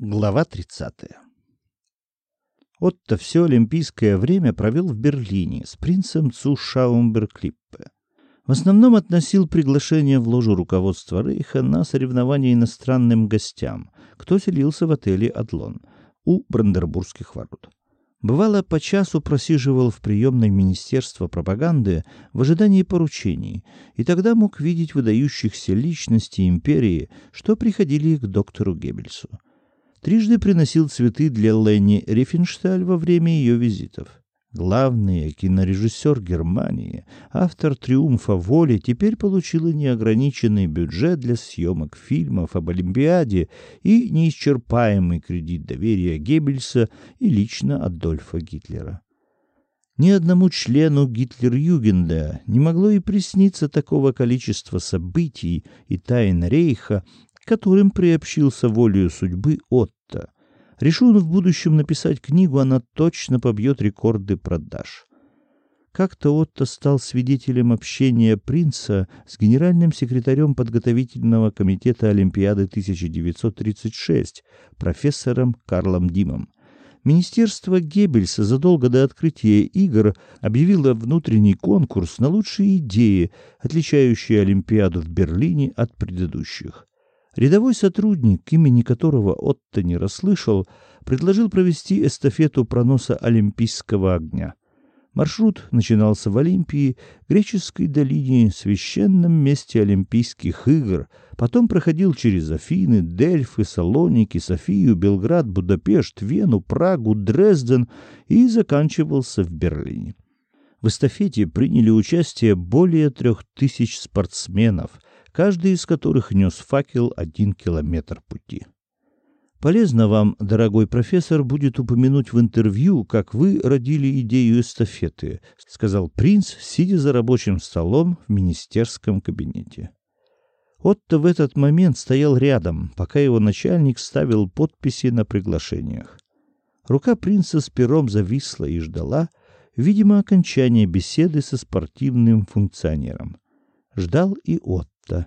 Глава 30. Отто все олимпийское время провел в Берлине с принцем цу Шаумберг-Липпе. В основном относил приглашения в ложу руководства Рейха на соревнования иностранным гостям, кто селился в отеле «Адлон» у Бранденбургских ворот. Бывало, по часу просиживал в приемной Министерства пропаганды в ожидании поручений, и тогда мог видеть выдающихся личностей империи, что приходили к доктору Геббельсу. Трижды приносил цветы для Лени Рифеншталь во время ее визитов. Главный кинорежиссер Германии, автор «Триумфа воли», теперь получила неограниченный бюджет для съемок фильмов об Олимпиаде и неисчерпаемый кредит доверия Геббельса и лично Адольфа Гитлера. Ни одному члену Гитлер-Югенда не могло и присниться такого количества событий и тайн Рейха, которым приобщился волею судьбы Отто. Решил он в будущем написать книгу, она точно побьет рекорды продаж. Как-то Отто стал свидетелем общения принца с генеральным секретарем подготовительного комитета Олимпиады 1936, профессором Карлом Димом. Министерство Геббельса задолго до открытия игр объявило внутренний конкурс на лучшие идеи, отличающие Олимпиаду в Берлине от предыдущих. Рядовой сотрудник, имени которого Отто не расслышал, предложил провести эстафету проноса олимпийского огня. Маршрут начинался в Олимпии, греческой долине, священном месте Олимпийских игр, потом проходил через Афины, Дельфы, Салоники, Софию, Белград, Будапешт, Вену, Прагу, Дрезден и заканчивался в Берлине. В эстафете приняли участие более 3000 спортсменов, каждый из которых нес факел 1 километр пути. Полезно вам, дорогой профессор, будет упомянуть в интервью, как вы родили идею эстафеты, сказал принц, сидя за рабочим столом в министерском кабинете. Отто в этот момент стоял рядом, пока его начальник ставил подписи на приглашениях. Рука принца с пером зависла и ждала, видимо, окончания беседы со спортивным функционером. Ждал и Отто.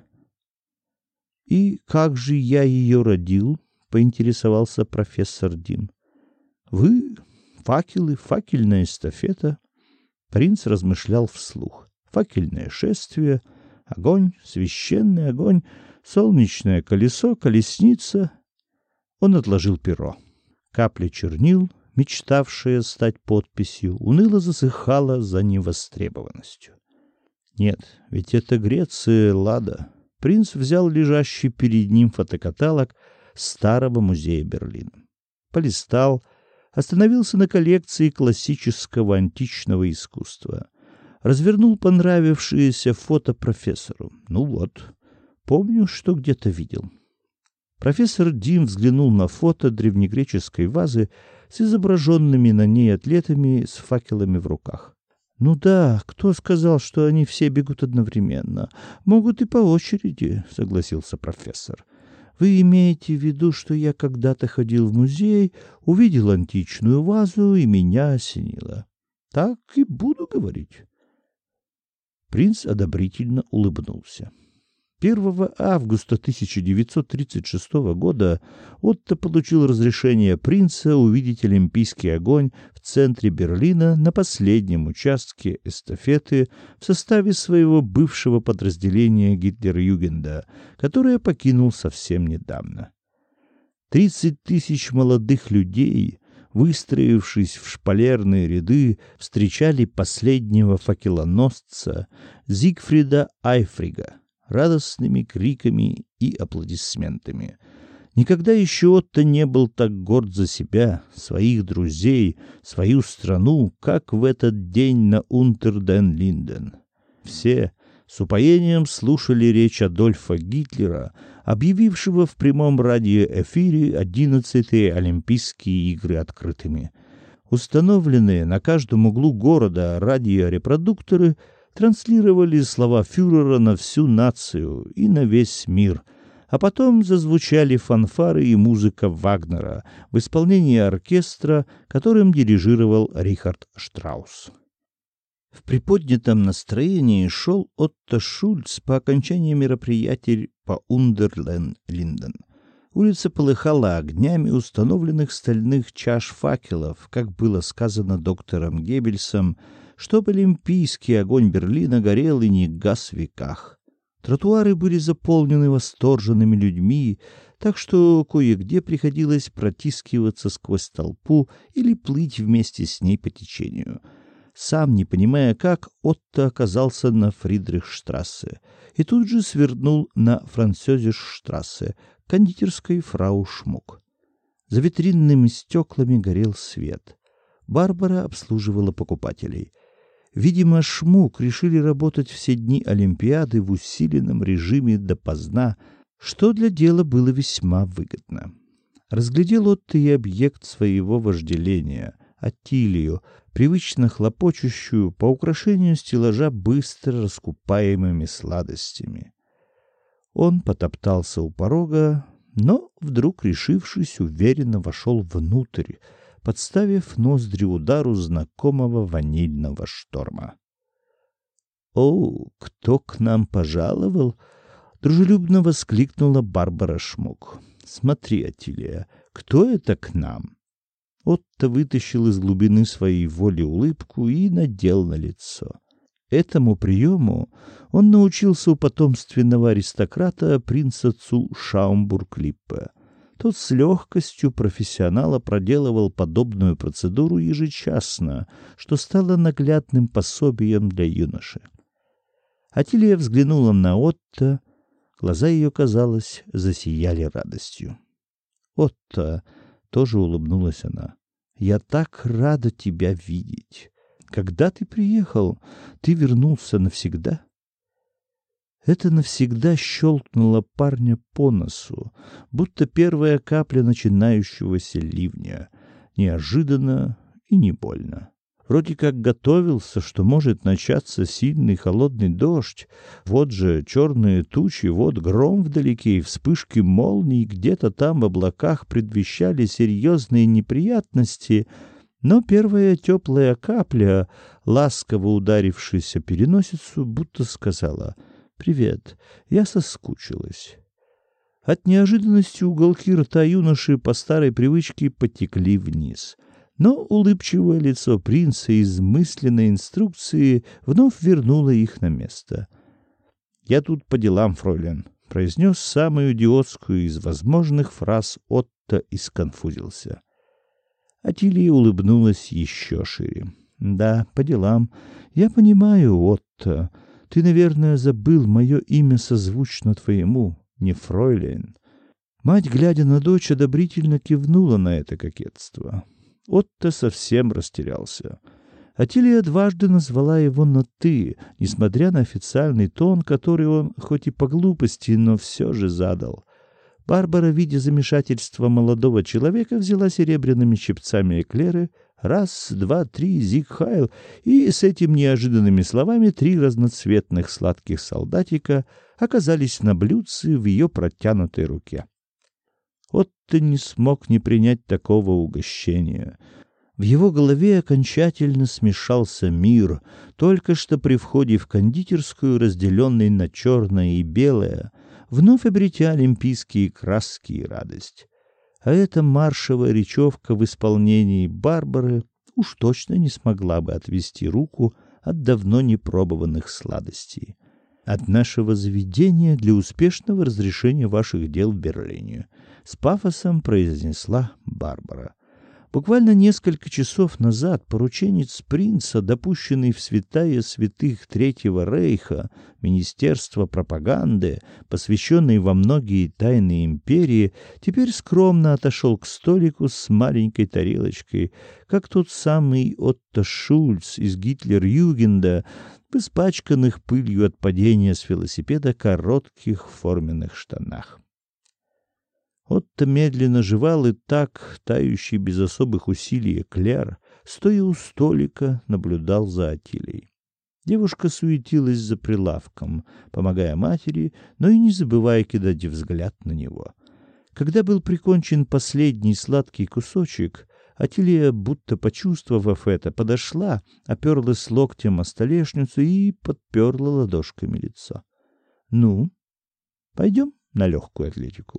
«И как же я ее родил?» — поинтересовался профессор Дим. «Вы? Факелы, факельная эстафета?» Принц размышлял вслух. «Факельное шествие, огонь, священный огонь, солнечное колесо, колесница». Он отложил перо. Капля чернил, мечтавшая стать подписью, уныло засыхала за невостребованностью. Нет, ведь это Греция, Лада. Принц взял лежащий перед ним фотокаталог Старого музея Берлина. Полистал, остановился на коллекции классического античного искусства. Развернул понравившееся фото профессору. Ну вот, помню, что где-то видел. Профессор Дим взглянул на фото древнегреческой вазы с изображенными на ней атлетами с факелами в руках. «Ну да, кто сказал, что они все бегут одновременно? Могут и по очереди», — согласился профессор. «Вы имеете в виду, что я когда-то ходил в музей, увидел античную вазу и меня осенило? Так и буду говорить». Принц одобрительно улыбнулся. 1 августа 1936 года Отто получил разрешение принца увидеть олимпийский огонь в центре Берлина на последнем участке эстафеты в составе своего бывшего подразделения Гитлер-Югенда, которое покинул совсем недавно. 30 000 молодых людей, выстроившись в шпалерные ряды, встречали последнего факелоносца Зигфрида Айфрига радостными криками и аплодисментами. Никогда еще Отто не был так горд за себя, своих друзей, свою страну, как в этот день на Унтер-ден-Линден. Все с упоением слушали речь Адольфа Гитлера, объявившего в прямом радиоэфире 11-е Олимпийские игры открытыми. Установленные на каждом углу города радиорепродукторы транслировали слова фюрера на всю нацию и на весь мир, а потом зазвучали фанфары и музыка Вагнера в исполнении оркестра, которым дирижировал Рихард Штраус. В приподнятом настроении шел Отто Шульц по окончании мероприятий по Унтер-ден-Линден. Улица полыхала огнями установленных стальных чаш факелов, как было сказано доктором Геббельсом, чтоб олимпийский огонь Берлина горел и не гас в веках. Тротуары были заполнены восторженными людьми, так что кое-где приходилось протискиваться сквозь толпу или плыть вместе с ней по течению. Сам, не понимая как, Отто оказался на Фридрихштрассе и тут же свернул на Францёзишштрассе, кондитерской фрау Шмук. За витринными стеклами горел свет. Барбара обслуживала покупателей. Видимо, Шмук решили работать все дни Олимпиады в усиленном режиме допоздна, что для дела было весьма выгодно. Разглядел Отто и объект своего вожделения — Аттилию, привычно хлопочущую по украшению стеллажа быстро раскупаемыми сладостями. Он потоптался у порога, но, вдруг решившись, уверенно вошел внутрь, подставив ноздри удару знакомого ванильного шторма. «О, кто к нам пожаловал?» — дружелюбно воскликнула Барбара Шмук. «Смотри, Аттилия, кто это к нам?» Отто вытащил из глубины своей воли улыбку и надел на лицо. Этому приему он научился у потомственного аристократа принца Цу Шаумбург-Липпе. Тот с легкостью профессионала проделывал подобную процедуру ежечасно, что стало наглядным пособием для юноши. Аттилия взглянула на Отто, глаза ее, казалось, засияли радостью. «Отто!» — тоже улыбнулась она. «Я так рада тебя видеть! Когда ты приехал? Ты вернулся навсегда?» Это навсегда щелкнуло парня по носу, будто первая капля начинающегося ливня. Неожиданно и не больно. Вроде как готовился, что может начаться сильный холодный дождь. Вот же черные тучи, вот гром вдалеке, и вспышки молний где-то там в облаках предвещали серьезные неприятности. Но первая теплая капля, ласково ударившаяся переносицу, будто сказала: «Привет, я соскучилась». От неожиданности уголки рта юноши по старой привычке потекли вниз. Но улыбчивое лицо принца из мысленной инструкции вновь вернуло их на место. «Я тут по делам, фройлен», — произнес самую идиотскую из возможных фраз Отто и сконфузился. Аттилия улыбнулась еще шире. «Да, по делам. Я понимаю, Отто. Ты, наверное, забыл, мое имя созвучно твоему, не фройлен». Мать, глядя на дочь, одобрительно кивнула на это кокетство. Отто совсем растерялся. Аттилия дважды назвала его на «ты», несмотря на официальный тон, который он, хоть и по глупости, но все же задал. Барбара, видя замешательство молодого человека, взяла серебряными щипцами эклеры, раз, два, три, зиг хайл, и с этими неожиданными словами 3 разноцветных сладких солдатика оказались на блюдце в ее протянутой руке. Отто не смог не принять такого угощения. В его голове окончательно смешался мир, только что при входе в кондитерскую, разделенный на черное и белое, вновь обретя олимпийские краски и радость. А эта маршевая речевка в исполнении Барбары уж точно не смогла бы отвести руку от давно непробованных сладостей. «От нашего заведения для успешного разрешения ваших дел в Берлине», — с пафосом произнесла Барбара. Буквально несколько часов назад порученец принца, допущенный в святая святых Третьего Рейха, Министерства пропаганды, посвященный во многие тайны империи, теперь скромно отошел к столику с маленькой тарелочкой, как тот самый Отто Шульц из Гитлер-Югенда, в испачканных пылью от падения с велосипеда коротких форменных штанах. Отто медленно жевал, и так, тающий без особых усилий эклер, стоя у столика, наблюдал за Аттилией. Девушка суетилась за прилавком, помогая матери, но и не забывая кидать взгляд на него. Когда был прикончен последний сладкий кусочек, Аттилия, будто почувствовав это, подошла, оперлась локтем о столешницу и подперла ладошками лицо. «Ну, пойдем на легкую атлетику?»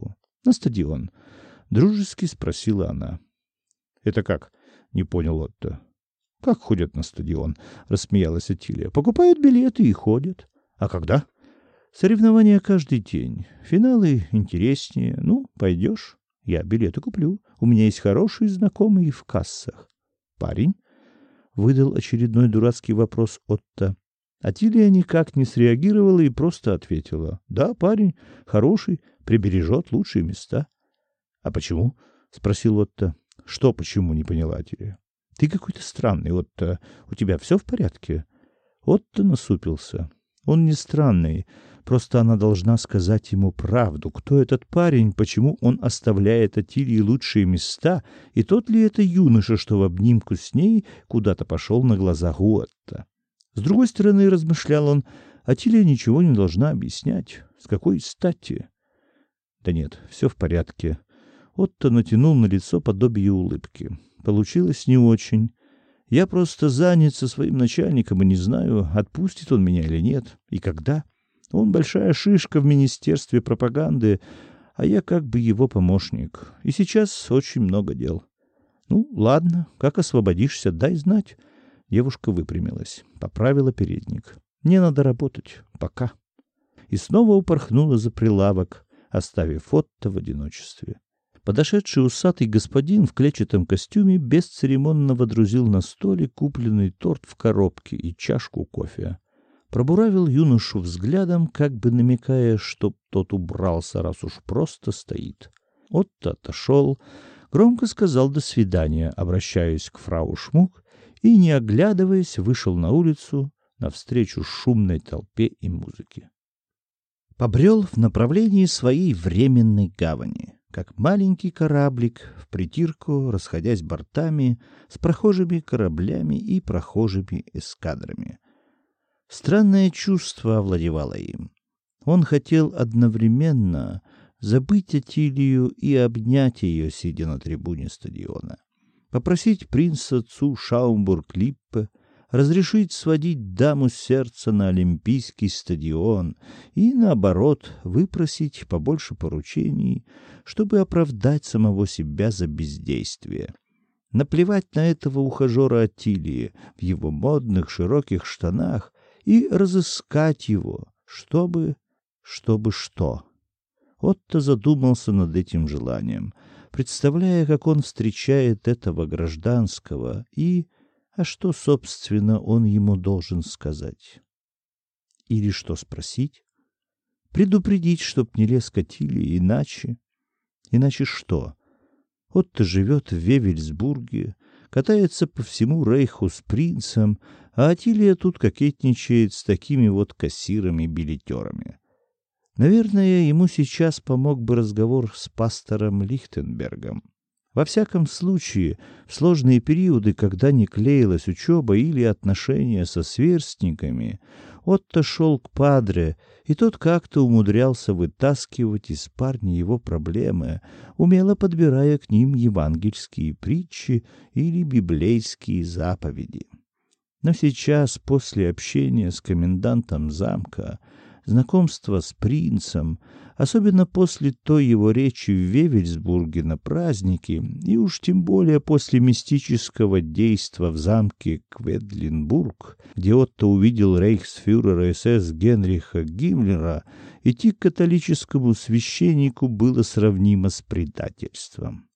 На стадион. Дружески спросила она. Это как? Не понял Отто. Как ходят на стадион? Рассмеялась Атилия. Покупают билеты и ходят. А когда? Соревнования каждый день. Финалы интереснее. Ну, пойдешь? Я билеты куплю. У меня есть хорошие знакомые в кассах. Парень? Выдал очередной дурацкий вопрос Отто. Атилия никак не среагировала и просто ответила. Да, парень, хороший, прибережет лучшие места. А почему? Спросил Отто. Что почему, не поняла Атилия. Ты какой-то странный, Отто. У тебя все в порядке? Отто насупился. Он не странный, просто она должна сказать ему правду. Кто этот парень, почему он оставляет Атилии лучшие места, и тот ли это юноша, что в обнимку с ней куда-то пошел на глазах у Отто. С другой стороны, размышлял он, Атилия ничего не должна объяснять. С какой стати? Да нет, все в порядке. Отто натянул на лицо подобие улыбки. Получилось не очень. Я просто занят со своим начальником и не знаю, отпустит он меня или нет, и когда. Он большая шишка в Министерстве пропаганды, а я как бы его помощник. И сейчас очень много дел. Ну, ладно, как освободишься, дай знать. Девушка выпрямилась, поправила передник. Мне надо работать. Пока. И снова упорхнула за прилавок, оставив Отто в одиночестве. Подошедший усатый господин в клетчатом костюме бесцеремонно водрузил на столик купленный торт в коробке и чашку кофе. Пробуравил юношу взглядом, как бы намекая, чтоб тот убрался, раз уж просто стоит. Отто отошел, громко сказал «до свидания», обращаясь к фрау Шмук, и, не оглядываясь, вышел на улицу навстречу шумной толпе и музыке. Побрел в направлении своей временной гавани, как маленький кораблик, в притирку, расходясь бортами с прохожими кораблями и прохожими эскадрами. Странное чувство овладевало им. Он хотел одновременно забыть Атилию и обнять ее, сидя на трибуне стадиона. Попросить принца Цу Шаумбург-Липпе разрешить сводить даму сердца на Олимпийский стадион и, наоборот, выпросить побольше поручений, чтобы оправдать самого себя за бездействие. Наплевать на этого ухажера Атилии в его модных широких штанах и разыскать его, чтобы что. Отто задумался над этим желанием, представляя, как он встречает этого гражданского и... А что, собственно, он ему должен сказать? Или что спросить? Предупредить, чтоб не лез к Атилии, иначе... Иначе что? Отто живет в Вевельсбурге, катается по всему Рейху с принцем, а Атилия тут кокетничает с такими вот кассирами-билетерами. Наверное, ему сейчас помог бы разговор с пастором Лихтенбергом. Во всяком случае, в сложные периоды, когда не клеилась учеба или отношения со сверстниками, Отто шел к падре, и тот как-то умудрялся вытаскивать из парня его проблемы, умело подбирая к ним евангельские притчи или библейские заповеди. Но сейчас, после общения с комендантом замка, знакомства с принцем, особенно после той его речи в Вевельсбурге на празднике, и уж тем более после мистического действа в замке Кведлинбург, где Отто увидел рейхсфюрера СС Генриха Гиммлера, идти к католическому священнику было сравнимо с предательством.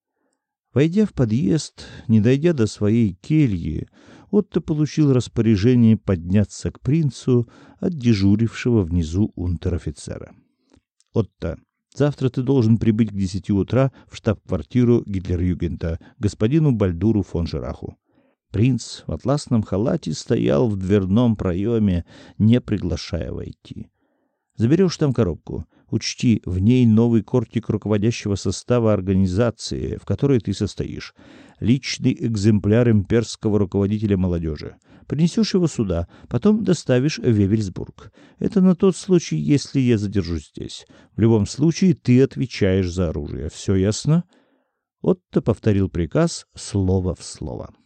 Войдя в подъезд, не дойдя до своей кельи, Отто получил распоряжение подняться к принцу от дежурившего внизу унтер-офицера. «Отто, завтра ты должен прибыть к 10 утра в штаб-квартиру Гитлер-Югента, господину Бальдуру фон Жираху». Принц в атласном халате стоял в дверном проеме, не приглашая войти. «Заберешь там коробку. Учти, в ней новый кортик руководящего состава организации, в которой ты состоишь. Личный экземпляр имперского руководителя молодежи. Принесешь его сюда, потом доставишь в Вевельсбург. Это на тот случай, если я задержусь здесь. В любом случае, ты отвечаешь за оружие. Все ясно?» Отто повторил приказ слово в слово.